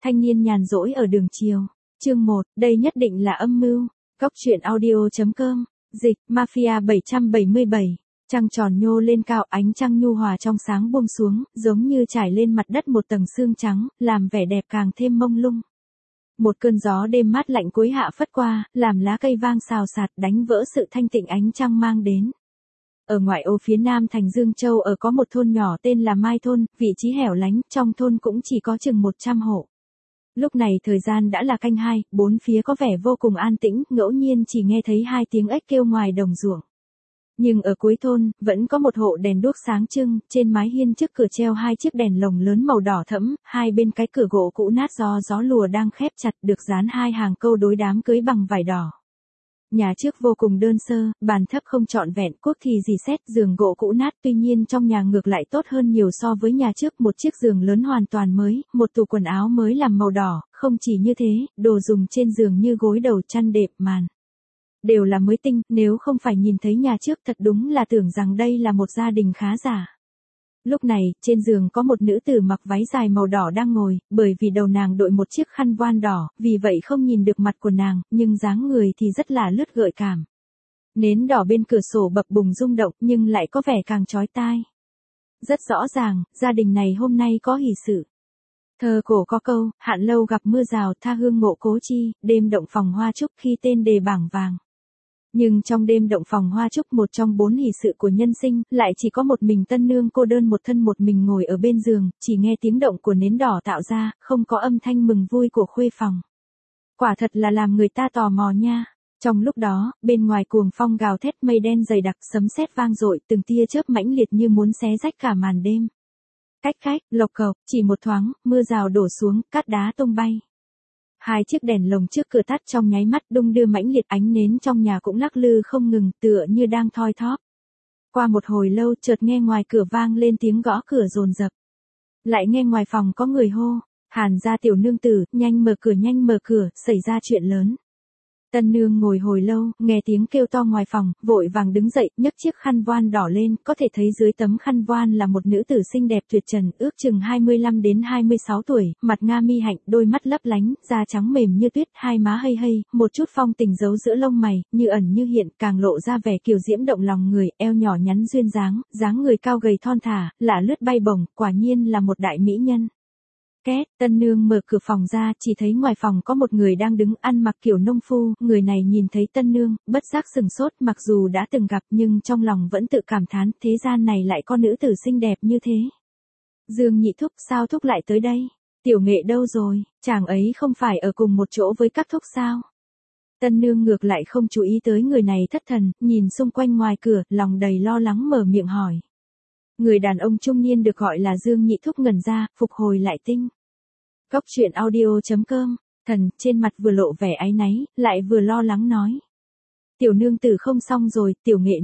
Thanh niên nhàn rỗi ở đường chiều. Chương 1, đây nhất định là âm mưu. Góc truyện audio.com. Dịch, Mafia 777. Trăng tròn nhô lên cao, ánh trăng nhu hòa trong sáng buông xuống, giống như trải lên mặt đất một tầng sương trắng, làm vẻ đẹp càng thêm mông lung. Một cơn gió đêm mát lạnh cuối hạ phất qua, làm lá cây vang xào xạc, đánh vỡ sự thanh tịnh ánh trăng mang đến. Ở ngoại ô phía nam thành Dương Châu ở có một thôn nhỏ tên là Mai Thôn, vị trí hẻo lánh, trong thôn cũng chỉ có chừng 100 hộ. Lúc này thời gian đã là canh 2, bốn phía có vẻ vô cùng an tĩnh, ngẫu nhiên chỉ nghe thấy 2 tiếng ếch kêu ngoài đồng ruộng. Nhưng ở cuối thôn, vẫn có một hộ đèn đuốc sáng trưng, trên mái hiên trước cửa treo 2 chiếc đèn lồng lớn màu đỏ thẫm, hai bên cái cửa gỗ cũ nát do gió lùa đang khép chặt, được dán 2 hàng câu đối đám cưới bằng vải đỏ. Nhà trước vô cùng đơn sơ, bàn thấp không trọn vẹn, cuốc thì rỉ sét, giường gỗ cũ nát, tuy nhiên trong nhà ngược lại tốt hơn nhiều so với nhà trước, một chiếc giường lớn hoàn toàn mới, một tủ quần áo mới làm màu đỏ, không chỉ như thế, đồ dùng trên giường như gối đầu, chăn đệm, màn đều là mới tinh, nếu không phải nhìn thấy nhà trước thật đúng là tưởng rằng đây là một gia đình khá giả. Lúc này, trên giường có một nữ tử mặc váy dài màu đỏ đang ngồi, bởi vì đầu nàng đội một chiếc khăn voan đỏ, vì vậy không nhìn được mặt của nàng, nhưng dáng người thì rất là lướt gợi cảm. Nến đỏ bên cửa sổ bập bùng rung động nhưng lại có vẻ càng chói tai. Rất rõ ràng, gia đình này hôm nay có hỷ sự. Thơ cổ có câu, hạn lâu gặp mưa rào, tha hương ngộ cố chi, đêm động phòng hoa trúc khi tên đề bảng vàng. Nhưng trong đêm động phòng hoa trúc, một trong 4 hỷ sự của nhân sinh, lại chỉ có một mình tân nương cô đơn một thân một mình ngồi ở bên giường, chỉ nghe tiếng động của nến đỏ tạo ra, không có âm thanh mừng vui của khuê phòng. Quả thật là làm người ta tò mò nha. Trong lúc đó, bên ngoài cuồng phong gào thét, mây đen dày đặc, sấm sét vang dội, từng tia chớp mãnh liệt như muốn xé rách cả màn đêm. Cách cách, lộc cộc, chỉ một thoáng, mưa rào đổ xuống, cát đá tung bay. 2 chiếc đèn lồng trước cửa tắt trong nháy mắt, đung đưa mãnh liệt, ánh nến trong nhà cũng lắc lư không ngừng, tựa như đang thoi thóp. Qua một hồi lâu, chợt nghe ngoài cửa vang lên tiếng gõ cửa dồn dập. Lại nghe ngoài phòng có người hô, Hàn gia tiểu nương tử, nhanh mở cửa, xảy ra chuyện lớn. Tân nương ngồi hồi lâu, nghe tiếng kêu to ngoài phòng, vội vàng đứng dậy, nhấc chiếc khăn voan đỏ lên, có thể thấy dưới tấm khăn voan là một nữ tử xinh đẹp tuyệt trần, ước chừng 25 đến 26 tuổi, mặt nga mi hạnh, đôi mắt lấp lánh, da trắng mềm như tuyết, hai má hây hây, một chút phong tình giấu giữa lông mày, như ẩn như hiện, càng lộ ra vẻ kiều diễm động lòng người, eo nhỏ nhắn duyên dáng, dáng người cao gầy thon thả, lả lướt bay bổng, quả nhiên là một đại mỹ nhân. Két, tân nương mở cửa phòng ra, chỉ thấy ngoài phòng có một người đang đứng ăn mặc kiểu nông phu, người này nhìn thấy tân nương, bất giác sừng sốt, mặc dù đã từng gặp nhưng trong lòng vẫn tự cảm thán, thế gian này lại có nữ tử xinh đẹp như thế. Dương nhị thúc, sao thúc lại tới đây? Tiểu nghệ đâu rồi, chàng ấy không phải ở cùng một chỗ với các thúc sao? Tân nương ngược lại không chú ý tới người này thất thần, nhìn xung quanh ngoài cửa, lòng đầy lo lắng mở miệng hỏi. Người đàn ông trung niên được gọi là Dương nhị thúc ngẩn ra, phục hồi lại tinh. Góc truyện audio.com, thần trên mặt vừa lộ vẻ áy náy, lại vừa lo lắng nói. Tiểu nương tử không xong rồi, tiểu nghệ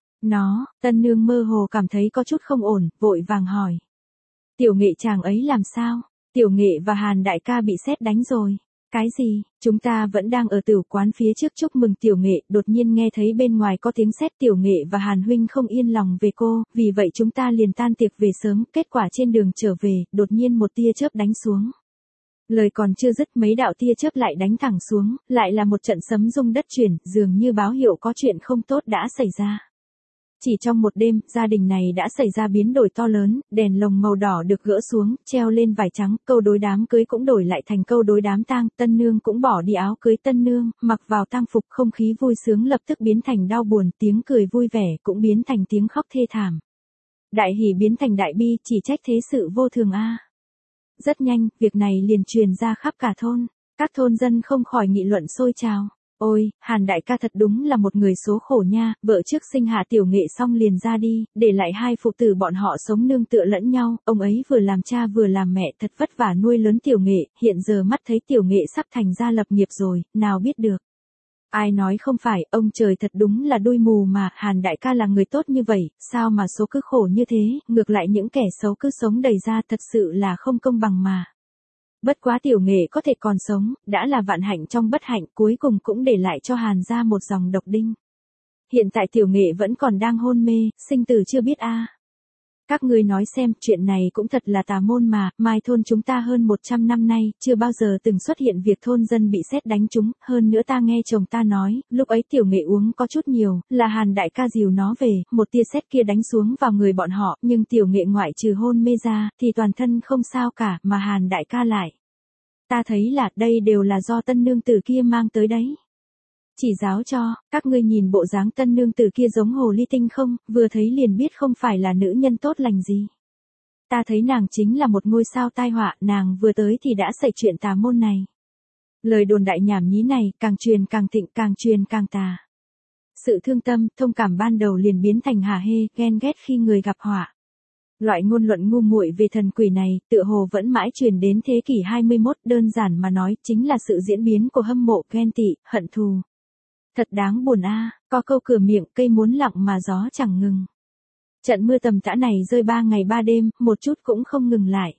nó, tân nương mơ hồ cảm thấy có chút không ổn, vội vàng hỏi. Tiểu nghệ chàng ấy làm sao? Tiểu nghệ và Hàn đại ca bị sét đánh rồi. Cái gì? Chúng ta vẫn đang ở tửu quán phía trước chúc mừng tiểu nghệ, đột nhiên nghe thấy bên ngoài có tiếng sét, tiểu nghệ và Hàn huynh không yên lòng về cô, vì vậy chúng ta liền tan tiệc về sớm, kết quả trên đường trở về, đột nhiên một tia chớp đánh xuống. Lời còn chưa dứt, mấy đạo tia chớp lại đánh thẳng xuống, lại là một trận sấm rung đất chuyển, dường như báo hiệu có chuyện không tốt đã xảy ra. Chỉ trong một đêm, gia đình này đã xảy ra biến đổi to lớn, đèn lồng màu đỏ được gỡ xuống, treo lên vải trắng, câu đối đám cưới cũng đổi lại thành câu đối đám tang, tân nương cũng bỏ đi áo cưới tân nương, mặc vào tang phục, không khí vui sướng lập tức biến thành đau buồn, tiếng cười vui vẻ cũng biến thành tiếng khóc thê thảm. Đại hỉ biến thành đại bi, chỉ trách thế sự vô thường a. Rất nhanh, việc này liền truyền ra khắp cả thôn, các thôn dân không khỏi nghị luận sôi trào. Ôi, Hàn đại ca thật đúng là một người số khổ nha, vợ trước sinh hạ tiểu nghệ xong liền ra đi, để lại 2 phụ tử bọn họ sống nương tựa lẫn nhau, ông ấy vừa làm cha vừa làm mẹ thật vất vả nuôi lớn tiểu nghệ, hiện giờ mắt thấy tiểu nghệ sắp thành gia lập nghiệp rồi, nào biết được. Ai nói không phải, ông trời thật đúng là đuôi mù mà, Hàn đại ca là người tốt như vậy, sao mà số cứ khổ như thế, ngược lại những kẻ xấu cứ sống đầy ra, thật sự là không công bằng mà. Bất quá tiểu nghệ có thể còn sống, đã là vạn hạnh trong bất hạnh, cuối cùng cũng để lại cho Hàn gia một dòng độc đinh. Hiện tại tiểu nghệ vẫn còn đang hôn mê, sinh tử chưa biết a. Các ngươi nói xem, chuyện này cũng thật là tà môn mà, Mai thôn chúng ta hơn 100 năm nay, chưa bao giờ từng xuất hiện việc thôn dân bị sét đánh trúng, hơn nữa ta nghe chồng ta nói, lúc ấy tiểu nghệ uống có chút nhiều, là Hàn đại ca dìu nó về, một tia sét kia đánh xuống vào người bọn họ, nhưng tiểu nghệ ngoại trừ hôn mê ra, thì toàn thân không sao cả, mà Hàn đại ca lại. Ta thấy là, đây đều là do tân nương tử kia mang tới đấy. Chỉ giáo cho, các ngươi nhìn bộ dáng tân nương tử kia giống hồ ly tinh không, vừa thấy liền biết không phải là nữ nhân tốt lành gì. Ta thấy nàng chính là một ngôi sao tai họa, nàng vừa tới thì đã xảy chuyện tà môn này. Lời đồn đại nhảm nhí này, càng truyền càng thịnh, càng truyền càng tà. Sự thương tâm, thông cảm ban đầu liền biến thành hả hê, ghen ghét khi người gặp họa. Loại ngôn luận ngu muội về thần quỷ này, tựa hồ vẫn mãi truyền đến thế kỷ 21, đơn giản mà nói, chính là sự diễn biến của hâm mộ, ghen tị, hận thù. Thật đáng buồn a, có câu cửa miệng, cây muốn lặng mà gió chẳng ngừng. Trận mưa tầm tã này rơi 3 ngày 3 đêm, một chút cũng không ngừng lại.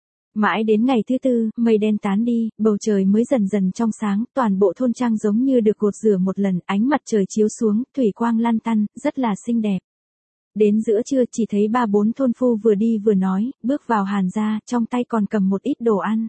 Mãi đến ngày thứ tư, mây đen tán đi, bầu trời mới dần dần trong sáng, toàn bộ thôn trang giống như được gột rửa một lần, ánh mặt trời chiếu xuống, thủy quang lan tăn, rất là xinh đẹp. Đến giữa trưa chỉ thấy 3-4 thôn phu vừa đi vừa nói, bước vào Hàn gia, trong tay còn cầm một ít đồ ăn.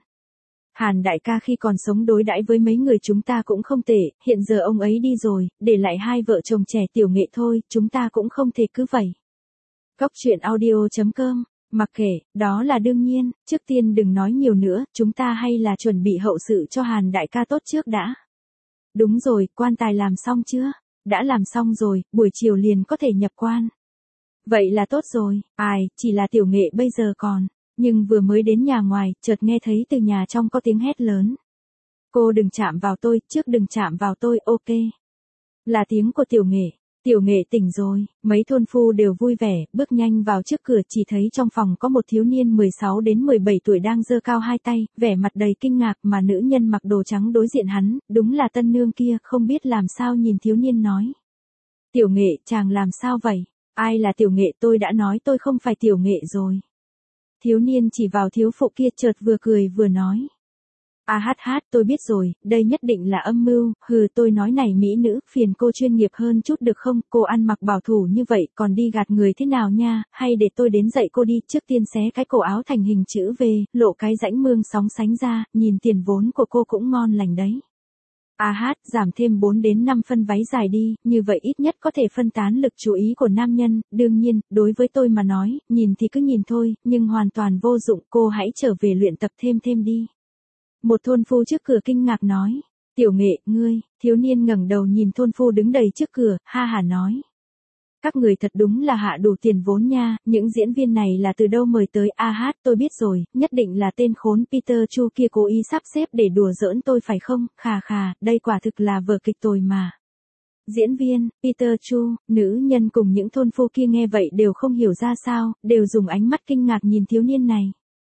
Hàn đại ca khi còn sống đối đãi với mấy người chúng ta cũng không tệ, hiện giờ ông ấy đi rồi, để lại hai vợ chồng trẻ tiểu nghệ thôi, chúng ta cũng không thể cứ vậy. Cóc truyện audio.com, mặc kệ, đó là đương nhiên, trước tiên đừng nói nhiều nữa, chúng ta hay là chuẩn bị hậu sự cho Hàn đại ca tốt trước đã. Đúng rồi, quan tài làm xong chưa? Đã làm xong rồi, buổi chiều liền có thể nhập quan. Vậy là tốt rồi, chỉ là tiểu nghệ bây giờ còn. Nhưng vừa mới đến nhà ngoài, chợt nghe thấy từ nhà trong có tiếng hét lớn. Cô đừng chạm vào tôi, trước đừng chạm vào tôi, ok. Là tiếng của tiểu nghệ. Tiểu nghệ tỉnh rồi, mấy thôn phu đều vui vẻ, bước nhanh vào trước cửa, chỉ thấy trong phòng có một thiếu niên 16 đến 17 tuổi đang giơ cao hai tay, vẻ mặt đầy kinh ngạc, mà nữ nhân mặc đồ trắng đối diện hắn, đúng là tân nương kia, không biết làm sao nhìn thiếu niên nói. Tiểu nghệ, chàng làm sao vậy? Ai là tiểu nghệ, tôi đã nói tôi không phải tiểu nghệ rồi. Thiếu niên chỉ vào thiếu phụ kia, chợt vừa cười vừa nói. Tôi biết rồi, đây nhất định là âm mưu, tôi nói này mỹ nữ, phiền cô chuyên nghiệp hơn chút được không, cô ăn mặc bảo thủ như vậy, còn đi gạt người thế nào nha, hay để tôi đến dạy cô đi, trước tiên xé cái cổ áo thành hình chữ V, lộ cái rãnh mương sóng sánh ra, nhìn tiền vốn của cô cũng ngon lành đấy. Giảm thêm 4 đến 5 phân váy dài đi, như vậy ít nhất có thể phân tán lực chú ý của nam nhân, đương nhiên, đối với tôi mà nói, nhìn thì cứ nhìn thôi, nhưng hoàn toàn vô dụng, cô hãy trở về luyện tập thêm đi. Một thôn phu trước cửa kinh ngạc nói, tiểu nghệ, ngươi, thiếu niên ngẩng đầu nhìn thôn phu đứng đầy trước cửa, ha hả nói. Các người thật đúng là hạ đủ tiền vốn nha, những diễn viên này là từ đâu mời tới, tôi biết rồi, nhất định là tên khốn Peter Chu kia cố ý sắp xếp để đùa giỡn tôi phải không, khà, đây quả thực là vở kịch tồi mà. Diễn viên, Peter Chu, nữ nhân cùng những thôn phu kia nghe vậy đều không hiểu ra sao, đều dùng ánh mắt kinh ngạc nhìn thiếu niên này.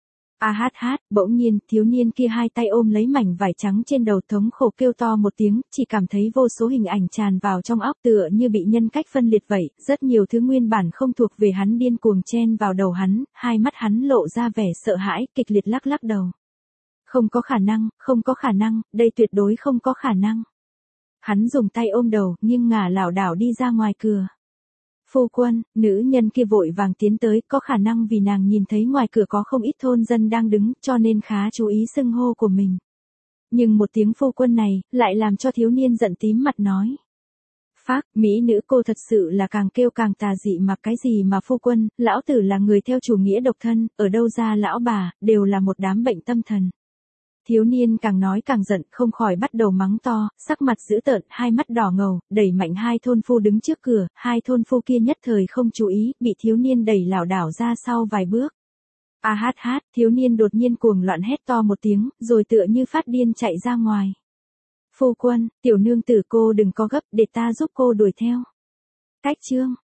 Bỗng nhiên, thiếu niên kia hai tay ôm lấy mảnh vải trắng trên đầu, thống khổ kêu to một tiếng, chỉ cảm thấy vô số hình ảnh tràn vào trong óc, tựa như bị nhân cách phân liệt vậy, rất nhiều thứ nguyên bản không thuộc về hắn điên cuồng chen vào đầu hắn, hai mắt hắn lộ ra vẻ sợ hãi, kịch liệt lắc đầu. Không có khả năng, đây tuyệt đối không có khả năng. Hắn dùng tay ôm đầu, nghiêng ngả lảo đảo đi ra ngoài cửa. Phu quân, nữ nhân kia vội vàng tiến tới, có khả năng vì nàng nhìn thấy ngoài cửa có không ít thôn dân đang đứng, cho nên khá chú ý xưng hô của mình. Nhưng một tiếng phu quân này, lại làm cho thiếu niên giận tím mặt nói. Phác, mỹ nữ cô thật sự là càng kêu càng tà dị, mà cái gì mà phu quân, lão tử là người theo chủ nghĩa độc thân, ở đâu ra lão bà, đều là một đám bệnh tâm thần. Thiếu niên càng nói càng giận, không khỏi bắt đầu mắng to, sắc mặt dữ tợn, hai mắt đỏ ngầu, đẩy mạnh hai thôn phu đứng trước cửa, hai thôn phu kia nhất thời không chú ý, bị thiếu niên đẩy lảo đảo ra sau vài bước. Thiếu niên đột nhiên cuồng loạn hét to một tiếng, rồi tựa như phát điên chạy ra ngoài. Phu quân, tiểu nương tử cô đừng có gấp, để ta giúp cô đuổi theo. Cách chương